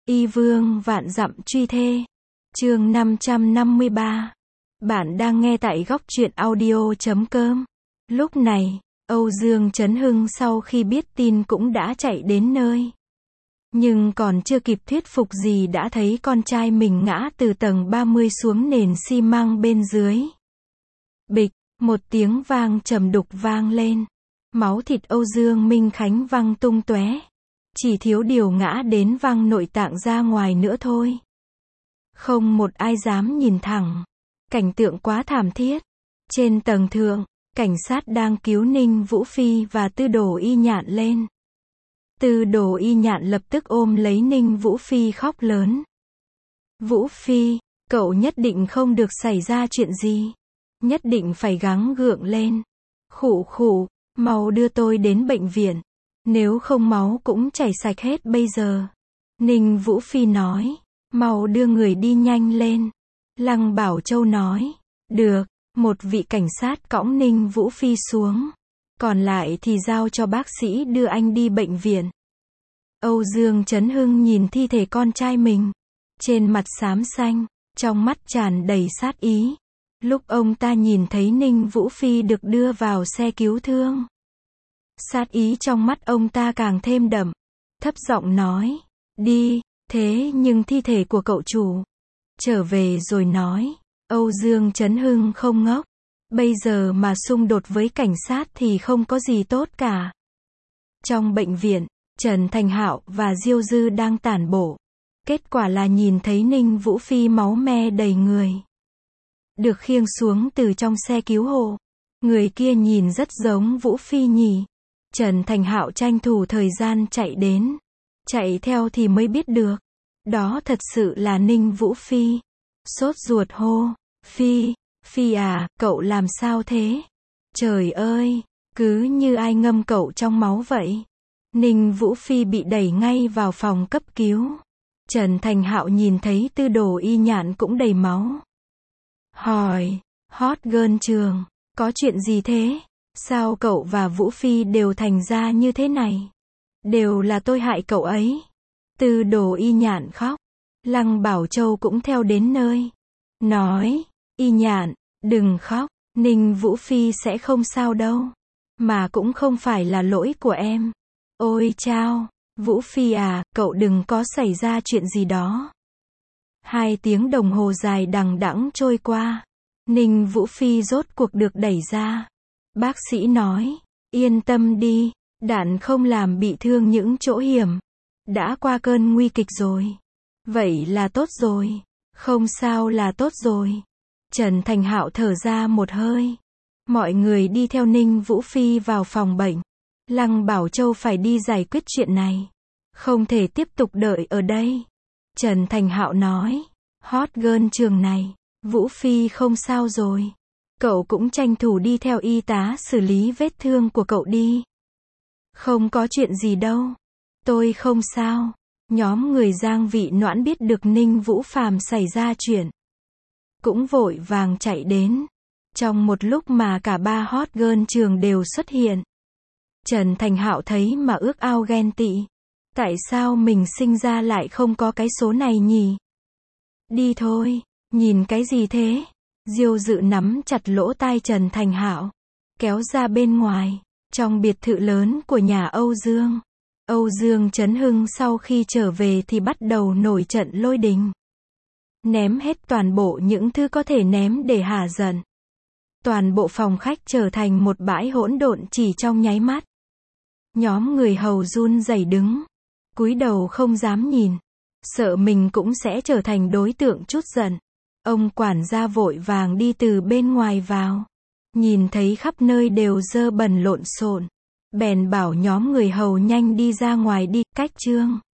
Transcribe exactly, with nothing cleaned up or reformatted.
Y vương vạn dặm truy thê. Chương năm trăm năm mươi ba. Bạn đang nghe tại góc truyện audio chấm com. Lúc này, Âu Dương Chấn Hưng sau khi biết tin cũng đã chạy đến nơi. Nhưng còn chưa kịp thuyết phục gì đã thấy con trai mình ngã từ tầng ba mươi xuống nền xi măng bên dưới. Bịch, một tiếng vang trầm đục vang lên. Máu thịt Âu Dương Minh Khánh văng tung tóe. Chỉ thiếu điều ngã đến văng nội tạng ra ngoài nữa thôi. Không một ai dám nhìn thẳng. Cảnh tượng quá thảm thiết. Trên tầng thượng, cảnh sát đang cứu Ninh Vũ Phi và Tư Đồ Y Nhạn lên. Tư Đồ Y Nhạn lập tức ôm lấy Ninh Vũ Phi khóc lớn. Vũ Phi, cậu nhất định không được xảy ra chuyện gì. Nhất định phải gắng gượng lên. Khụ khụ, mau đưa tôi đến bệnh viện. Nếu không máu cũng chảy sạch hết bây giờ. Ninh Vũ Phi nói. Mau đưa người đi nhanh lên. Lăng Bảo Châu nói. Được, một vị cảnh sát cõng Ninh Vũ Phi xuống. Còn lại thì giao cho bác sĩ đưa anh đi bệnh viện. Âu Dương Chấn Hưng nhìn thi thể con trai mình. Trên mặt xám xanh, trong mắt tràn đầy sát ý. Lúc ông ta nhìn thấy Ninh Vũ Phi được đưa vào xe cứu thương. Sát ý trong mắt ông ta càng thêm đậm. Thấp giọng nói. Đi, thế nhưng thi thể của cậu chủ. Trở về rồi nói. Âu Dương Chấn Hưng không ngốc. Bây giờ mà xung đột với cảnh sát thì không có gì tốt cả. Trong bệnh viện, Trần Thành Hạo và Diêu Dư đang tản bộ. Kết quả là nhìn thấy Ninh Vũ Phi máu me đầy người. Được khiêng xuống từ trong xe cứu hộ. Người kia nhìn rất giống Vũ Phi nhỉ. Trần Thành Hạo tranh thủ thời gian chạy đến. Chạy theo thì mới biết được. Đó thật sự là Ninh Vũ Phi. Sốt ruột hô. Phi, Phi à, cậu làm sao thế? Trời ơi, cứ như ai ngâm cậu trong máu vậy. Ninh Vũ Phi bị đẩy ngay vào phòng cấp cứu. Trần Thành Hạo nhìn thấy Tư Đồ Y Nhạn cũng đầy máu. Hỏi, hot girl trường, có chuyện gì thế? Sao cậu và Vũ Phi đều thành ra như thế này? Đều là tôi hại cậu ấy. Tư Đồ Y Nhạn khóc. Lăng Bảo Châu cũng theo đến nơi. Nói, Y Nhạn, đừng khóc, Ninh Vũ Phi sẽ không sao đâu. Mà cũng không phải là lỗi của em. Ôi chao, Vũ Phi à, cậu đừng có xảy ra chuyện gì đó. Hai tiếng đồng hồ dài đằng đẵng trôi qua. Ninh Vũ Phi rốt cuộc được đẩy ra. Bác sĩ nói, yên tâm đi, đạn không làm bị thương những chỗ hiểm. Đã qua cơn nguy kịch rồi. Vậy là tốt rồi. Không sao là tốt rồi. Trần Thành Hạo thở ra một hơi. Mọi người đi theo Ninh Vũ Phi vào phòng bệnh. Lăng Bảo Châu phải đi giải quyết chuyện này. Không thể tiếp tục đợi ở đây. Trần Thành Hạo nói. Hot girl trường này, Vũ Phi không sao rồi. Cậu cũng tranh thủ đi theo y tá xử lý vết thương của cậu đi. Không có chuyện gì đâu. Tôi không sao. Nhóm người Giang Vị Noãn biết được Ninh Vũ Phàm xảy ra chuyện. Cũng vội vàng chạy đến. Trong một lúc mà cả ba hot girl trường đều xuất hiện. Trần Thành Hạo thấy mà ước ao ghen tị. Tại sao mình sinh ra lại không có cái số này nhỉ? Đi thôi, nhìn cái gì thế? Diêu Dự nắm chặt lỗ tai Trần Thành Hạo. Kéo ra bên ngoài, trong biệt thự lớn của nhà Âu Dương. Âu Dương Chấn Hưng sau khi trở về thì bắt đầu nổi trận lôi đình. Ném hết toàn bộ những thứ có thể ném để hả giận. Toàn bộ phòng khách trở thành một bãi hỗn độn chỉ trong nháy mắt. Nhóm người hầu run rẩy đứng. Cúi đầu không dám nhìn. Sợ mình cũng sẽ trở thành đối tượng chút giận. Ông quản gia vội vàng đi từ bên ngoài vào. Nhìn thấy khắp nơi đều dơ bẩn lộn xộn. Bèn bảo nhóm người hầu nhanh đi ra ngoài đi, cách trương.